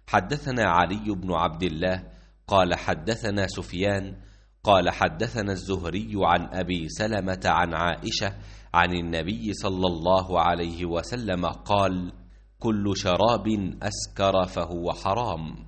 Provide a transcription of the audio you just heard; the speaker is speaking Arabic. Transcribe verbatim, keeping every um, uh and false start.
حدثنا علي بن عبد الله قال حدثنا سفيان قال حدثنا الزهري عن أبي سلمة عن عائشة عن النبي صلى الله عليه وسلم قال: كل شراب أسكر فهو حرام.